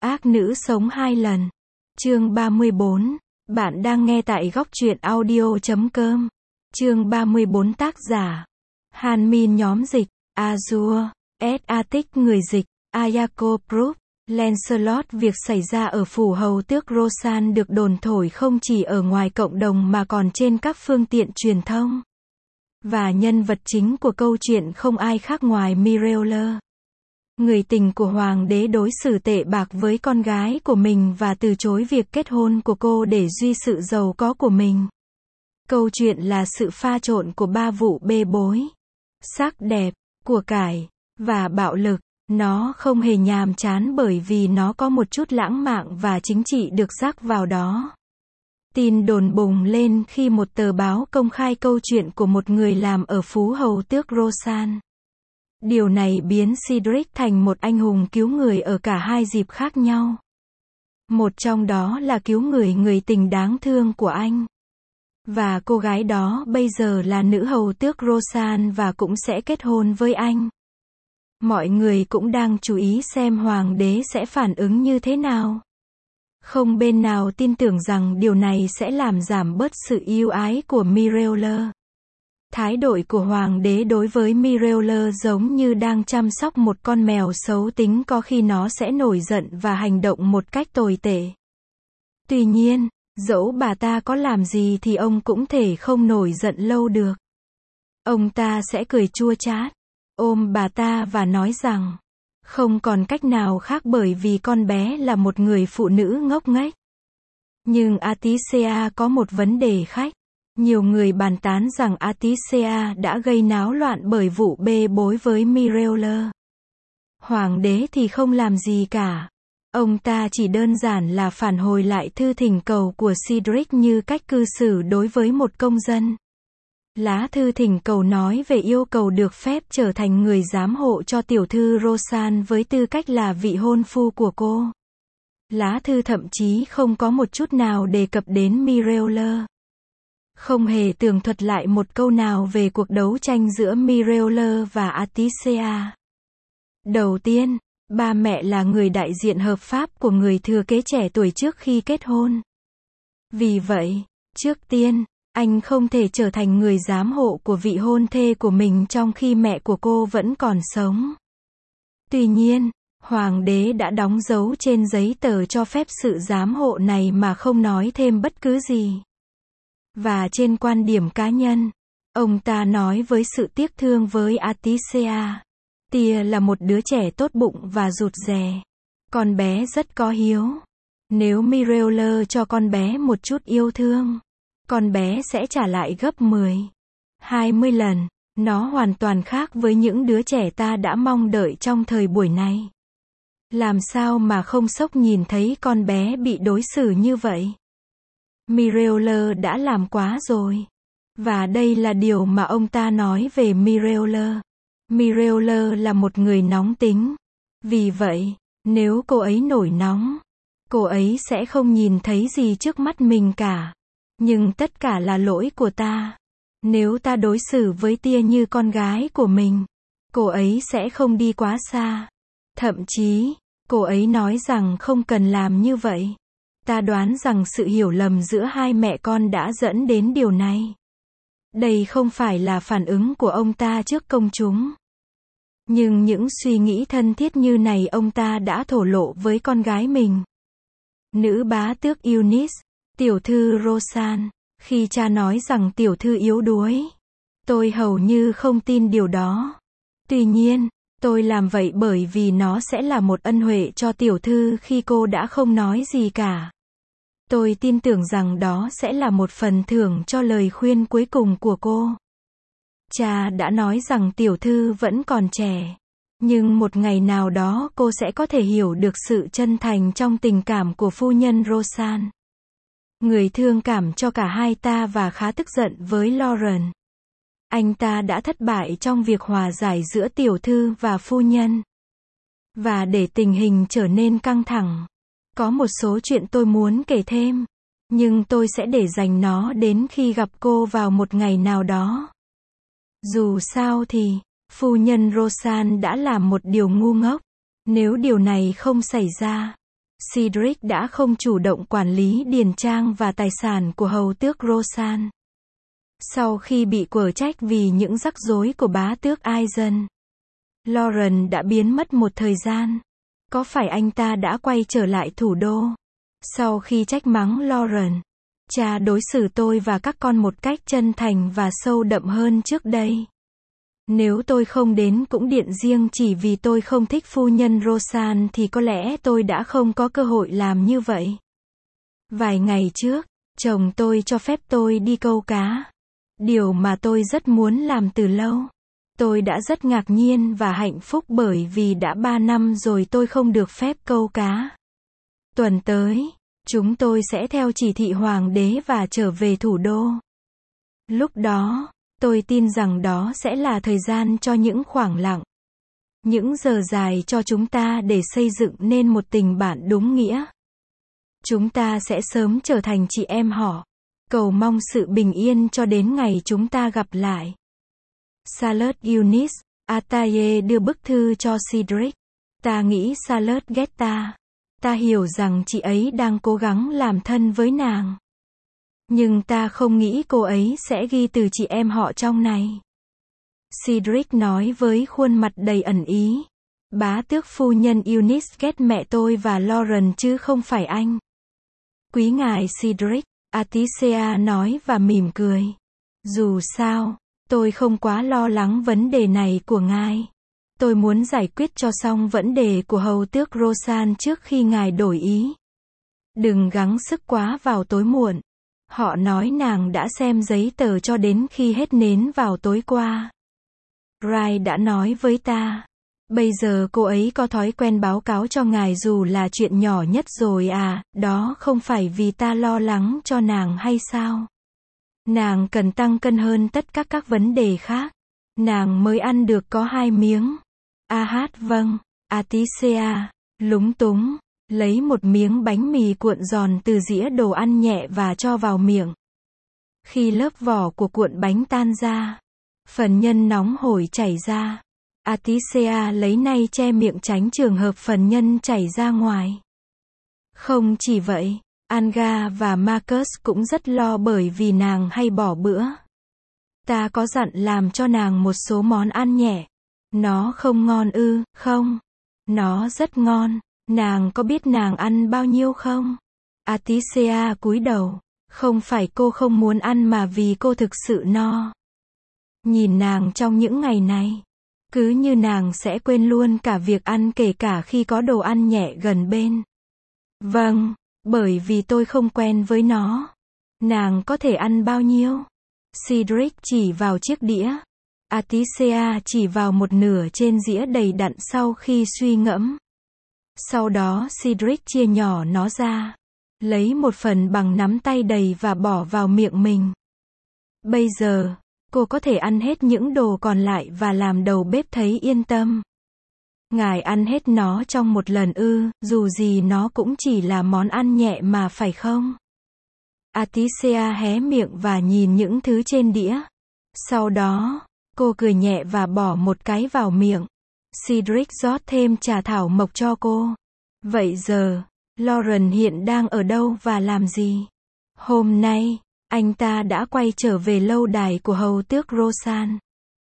Ác nữ sống 2 lần. Chương 34. Bạn đang nghe tại góc truyện audio.com. Chương 34 tác giả. Han Min nhóm dịch. Azure. S.A.T.I.C người dịch. Ayako Proof. Lancelot. Việc xảy ra ở phủ hầu tước Rosan được đồn thổi không chỉ ở ngoài cộng đồng mà còn trên các phương tiện truyền thông. Và nhân vật chính của câu chuyện không ai khác ngoài Mireola. Người tình của hoàng đế đối xử tệ bạc với con gái của mình và từ chối việc kết hôn của cô để duy sự giàu có của mình. Câu chuyện là sự pha trộn của 3 vụ bê bối, sắc đẹp, của cải, và bạo lực. Nó không hề nhàm chán bởi vì nó có một chút lãng mạn và chính trị được rắc vào đó. Tin đồn bùng lên khi một tờ báo công khai câu chuyện của một người làm ở phú hầu tước Rosan. Điều này biến Cedric thành một anh hùng cứu người ở cả hai dịp khác nhau. Một trong đó là cứu người tình đáng thương của anh. Và cô gái đó bây giờ là nữ hầu tước Rosan và cũng sẽ kết hôn với anh. Mọi người cũng đang chú ý xem hoàng đế sẽ phản ứng như thế nào. Không bên nào tin tưởng rằng điều này sẽ làm giảm bớt sự yêu ái của Mireola. Thái độ của hoàng đế đối với Mireola giống như đang chăm sóc một con mèo xấu tính, có khi nó sẽ nổi giận và hành động một cách tồi tệ. Tuy nhiên, dẫu bà ta có làm gì thì ông cũng thể không nổi giận lâu được. Ông ta sẽ cười chua chát, ôm bà ta và nói rằng không còn cách nào khác bởi vì con bé là một người phụ nữ ngốc nghếch. Nhưng Atisea có một vấn đề khách. Nhiều người bàn tán rằng Atisea đã gây náo loạn bởi vụ bê bối với Mireola. Hoàng đế thì không làm gì cả. Ông ta chỉ đơn giản là phản hồi lại thư thỉnh cầu của Cedric như cách cư xử đối với một công dân. Lá thư thỉnh cầu nói về yêu cầu được phép trở thành người giám hộ cho tiểu thư Rosan với tư cách là vị hôn phu của cô. Lá thư thậm chí không có một chút nào đề cập đến Mireola. Không hề tường thuật lại một câu nào về cuộc đấu tranh giữa Mireola và Atisea. Đầu tiên, ba mẹ là người đại diện hợp pháp của người thừa kế trẻ tuổi trước khi kết hôn. Vì vậy, trước tiên, anh không thể trở thành người giám hộ của vị hôn thê của mình trong khi mẹ của cô vẫn còn sống. Tuy nhiên, hoàng đế đã đóng dấu trên giấy tờ cho phép sự giám hộ này mà không nói thêm bất cứ gì. Và trên quan điểm cá nhân, ông ta nói với sự tiếc thương với Atisea. Tia là một đứa trẻ tốt bụng và rụt rè. Con bé rất có hiếu. Nếu Mireola cho con bé một chút yêu thương, con bé sẽ trả lại gấp 10, 20 lần. Nó hoàn toàn khác với những đứa trẻ ta đã mong đợi trong thời buổi này. Làm sao mà không sốc nhìn thấy con bé bị đối xử như vậy? Mireola đã làm quá rồi. Và đây là điều mà ông ta nói về Mireola. Mireola là một người nóng tính. Vì vậy, nếu cô ấy nổi nóng, cô ấy sẽ không nhìn thấy gì trước mắt mình cả. Nhưng tất cả là lỗi của ta. Nếu ta đối xử với Tia như con gái của mình, cô ấy sẽ không đi quá xa. Thậm chí, cô ấy nói rằng không cần làm như vậy. Ta đoán rằng sự hiểu lầm giữa hai mẹ con đã dẫn đến điều này. Đây không phải là phản ứng của ông ta trước công chúng. Nhưng những suy nghĩ thân thiết như này ông ta đã thổ lộ với con gái mình. Nữ bá tước Eunice, tiểu thư Rosan, khi cha nói rằng tiểu thư yếu đuối. Tôi hầu như không tin điều đó. Tuy nhiên, tôi làm vậy bởi vì nó sẽ là một ân huệ cho tiểu thư khi cô đã không nói gì cả. Tôi tin tưởng rằng đó sẽ là một phần thưởng cho lời khuyên cuối cùng của cô. Cha đã nói rằng tiểu thư vẫn còn trẻ. Nhưng một ngày nào đó cô sẽ có thể hiểu được sự chân thành trong tình cảm của phu nhân Rosan. Người thương cảm cho cả hai ta và khá tức giận với Lauren. Anh ta đã thất bại trong việc hòa giải giữa tiểu thư và phu nhân. Và để tình hình trở nên căng thẳng, có một số chuyện tôi muốn kể thêm. Nhưng tôi sẽ để dành nó đến khi gặp cô vào một ngày nào đó. Dù sao thì, phu nhân Rosan đã làm một điều ngu ngốc. Nếu điều này không xảy ra, Cedric đã không chủ động quản lý điền trang và tài sản của hầu tước Rosan. Sau khi bị quở trách vì những rắc rối của bá tước Aizen, Lauren đã biến mất một thời gian. Có phải anh ta đã quay trở lại thủ đô? Sau khi trách mắng Lauren, cha đối xử tôi và các con một cách chân thành và sâu đậm hơn trước đây. Nếu tôi không đến cũng điện riêng chỉ vì tôi không thích phu nhân Rosan thì có lẽ tôi đã không có cơ hội làm như vậy. Vài ngày trước, chồng tôi cho phép tôi đi câu cá. Điều mà tôi rất muốn làm từ lâu. Tôi đã rất ngạc nhiên và hạnh phúc bởi vì đã 3 năm rồi tôi không được phép câu cá. Tuần tới, chúng tôi sẽ theo chỉ thị hoàng đế và trở về thủ đô. Lúc đó, tôi tin rằng đó sẽ là thời gian cho những khoảng lặng. Những giờ dài cho chúng ta để xây dựng nên một tình bạn đúng nghĩa. Chúng ta sẽ sớm trở thành chị em họ. Cầu mong sự bình yên cho đến ngày chúng ta gặp lại. Charlotte Eunice, Ataye đưa bức thư cho Cedric. Ta nghĩ Charlotte ghét ta. Ta hiểu rằng chị ấy đang cố gắng làm thân với nàng. Nhưng ta không nghĩ cô ấy sẽ ghi từ chị em họ trong này. Cedric nói với khuôn mặt đầy ẩn ý. Bá tước phu nhân Eunice ghét mẹ tôi và Lauren chứ không phải anh. Quý ngài Cedric, Aticia nói và mỉm cười. Dù sao, tôi không quá lo lắng vấn đề này của ngài. Tôi muốn giải quyết cho xong vấn đề của hầu tước Rosan trước khi ngài đổi ý. Đừng gắng sức quá vào tối muộn. Họ nói nàng đã xem giấy tờ cho đến khi hết nến vào tối qua. Rai đã nói với ta. Bây giờ cô ấy có thói quen báo cáo cho ngài dù là chuyện nhỏ nhất rồi à, đó không phải vì ta lo lắng cho nàng hay sao? Nàng cần tăng cân hơn tất cả các vấn đề khác. Nàng mới ăn được có 2 miếng. Vâng. Aticia, lúng túng, lấy một miếng bánh mì cuộn giòn từ dĩa đồ ăn nhẹ và cho vào miệng. Khi lớp vỏ của cuộn bánh tan ra, phần nhân nóng hổi chảy ra. Aticia lấy nay che miệng tránh trường hợp phần nhân chảy ra ngoài. Không chỉ vậy, Anga và Marcus cũng rất lo bởi vì nàng hay bỏ bữa. Ta có dặn làm cho nàng một số món ăn nhẹ. Nó không ngon ư? Không. Nó rất ngon. Nàng có biết nàng ăn bao nhiêu không? Aticia cúi đầu. Không phải cô không muốn ăn mà vì cô thực sự no. Nhìn nàng trong những ngày này, cứ như nàng sẽ quên luôn cả việc ăn kể cả khi có đồ ăn nhẹ gần bên. Vâng, bởi vì tôi không quen với nó. Nàng có thể ăn bao nhiêu? Cedric chỉ vào chiếc đĩa. Aticia chỉ vào một nửa trên dĩa đầy đặn sau khi suy ngẫm. Sau đó Cedric chia nhỏ nó ra. Lấy một phần bằng nắm tay đầy và bỏ vào miệng mình. Bây giờ, cô có thể ăn hết những đồ còn lại và làm đầu bếp thấy yên tâm. Ngài ăn hết nó trong một lần ư, dù gì nó cũng chỉ là món ăn nhẹ mà phải không? Aticia hé miệng và nhìn những thứ trên đĩa. Sau đó, cô cười nhẹ và bỏ một cái vào miệng. Cedric rót thêm trà thảo mộc cho cô. Vậy giờ, Lauren hiện đang ở đâu và làm gì? Hôm nay, anh ta đã quay trở về lâu đài của hầu tước Rosan.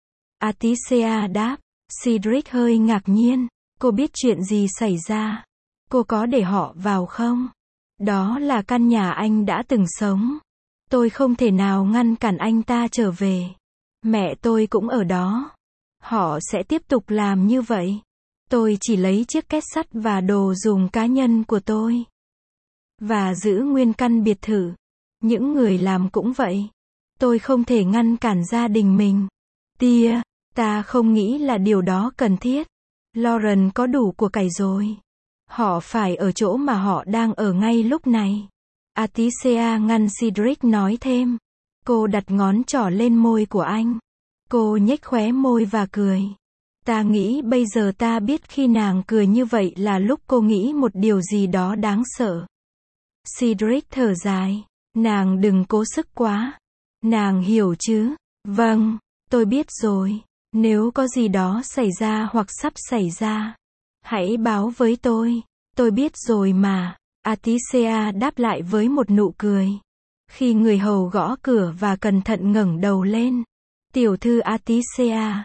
Aticia đáp. Cedric hơi ngạc nhiên. Cô biết chuyện gì xảy ra? Cô có để họ vào không? Đó là căn nhà anh đã từng sống. Tôi không thể nào ngăn cản anh ta trở về. Mẹ tôi cũng ở đó. Họ sẽ tiếp tục làm như vậy. Tôi chỉ lấy chiếc két sắt và đồ dùng cá nhân của tôi. Và giữ nguyên căn biệt thự. Những người làm cũng vậy. Tôi không thể ngăn cản gia đình mình. Tia, ta không nghĩ là điều đó cần thiết. Lauren có đủ của cải rồi. Họ phải ở chỗ mà họ đang ở ngay lúc này. Aticia ngăn Cedric nói thêm. Cô đặt ngón trỏ lên môi của anh. Cô nhếch khóe môi và cười. Ta nghĩ bây giờ ta biết khi nàng cười như vậy là lúc cô nghĩ một điều gì đó đáng sợ. Cedric thở dài. Nàng đừng cố sức quá. Nàng hiểu chứ? Vâng, tôi biết rồi. Nếu có gì đó xảy ra hoặc sắp xảy ra, hãy báo với tôi. Tôi biết rồi mà. Atisea đáp lại với một nụ cười. Khi người hầu gõ cửa và cẩn thận ngẩng đầu lên. Tiểu thư Atisea.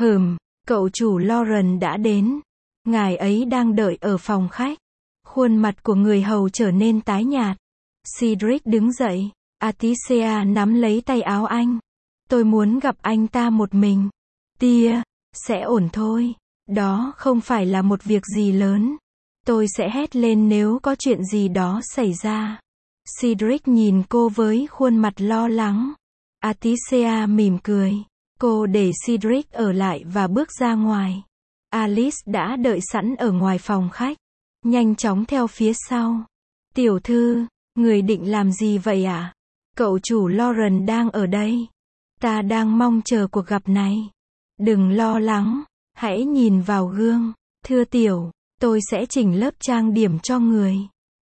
Cậu chủ Lauren đã đến. Ngài ấy đang đợi ở phòng khách. Khuôn mặt của người hầu trở nên tái nhạt. Cedric đứng dậy. Atisea nắm lấy tay áo anh. Tôi muốn gặp anh ta một mình. Tia, sẽ ổn thôi. Đó không phải là một việc gì lớn. Tôi sẽ hét lên nếu có chuyện gì đó xảy ra. Cedric nhìn cô với khuôn mặt lo lắng. Atisea mỉm cười. Cô để Cedric ở lại và bước ra ngoài. Alice đã đợi sẵn ở ngoài phòng khách. Nhanh chóng theo phía sau. Tiểu thư, người định làm gì vậy ạ? Cậu chủ Lauren đang ở đây. Ta đang mong chờ cuộc gặp này. Đừng lo lắng. Hãy nhìn vào gương. Thưa tiểu, tôi sẽ chỉnh lớp trang điểm cho người.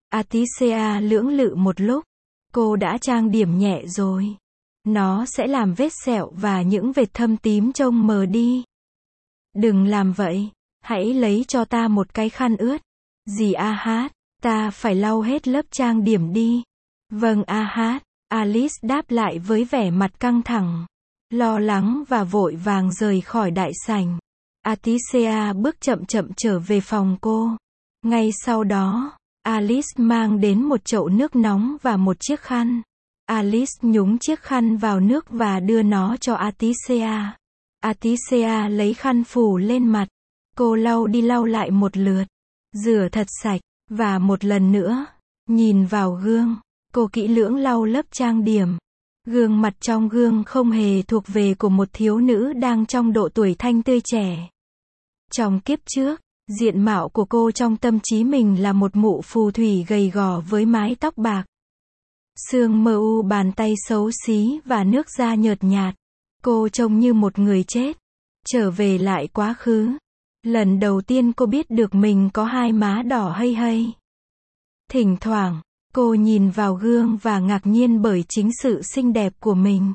Atisea lưỡng lự một lúc. Cô đã trang điểm nhẹ rồi. Nó sẽ làm vết sẹo và những vệt thâm tím trông mờ đi. Đừng làm vậy. Hãy lấy cho ta một cái khăn ướt. Dì Ahad, ta phải lau hết lớp trang điểm đi. Vâng Ahad. Alice đáp lại với vẻ mặt căng thẳng, lo lắng và vội vàng rời khỏi đại sảnh. Atisea bước chậm chậm trở về phòng cô. Ngay sau đó, Alice mang đến một chậu nước nóng và một chiếc khăn. Alice nhúng chiếc khăn vào nước và đưa nó cho Atisea. Atisea lấy khăn phủ lên mặt. Cô lau đi lau lại một lượt, rửa thật sạch, và một lần nữa, nhìn vào gương. Cô kỹ lưỡng lau lớp trang điểm. Gương mặt trong gương không hề thuộc về của một thiếu nữ đang trong độ tuổi thanh tươi trẻ. Trong kiếp trước, diện mạo của cô trong tâm trí mình là một mụ phù thủy gầy gò với mái tóc bạc. Xương mờ u, bàn tay xấu xí và nước da nhợt nhạt. Cô trông như một người chết. Trở về lại quá khứ. Lần đầu tiên cô biết được mình có hai má đỏ hây hây. Thỉnh thoảng, cô nhìn vào gương và ngạc nhiên bởi chính sự xinh đẹp của mình.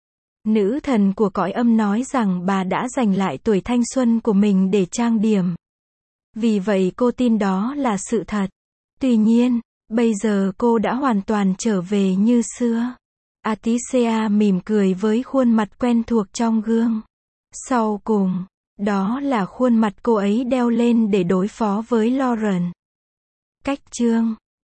Nữ thần của cõi âm nói rằng bà đã giành lại tuổi thanh xuân của mình để trang điểm. Vì vậy cô tin đó là sự thật. Tuy nhiên, bây giờ cô đã hoàn toàn trở về như xưa. Atisea mỉm cười với khuôn mặt quen thuộc trong gương. Sau cùng, đó là khuôn mặt cô ấy đeo lên để đối phó với Lauren. Cách chương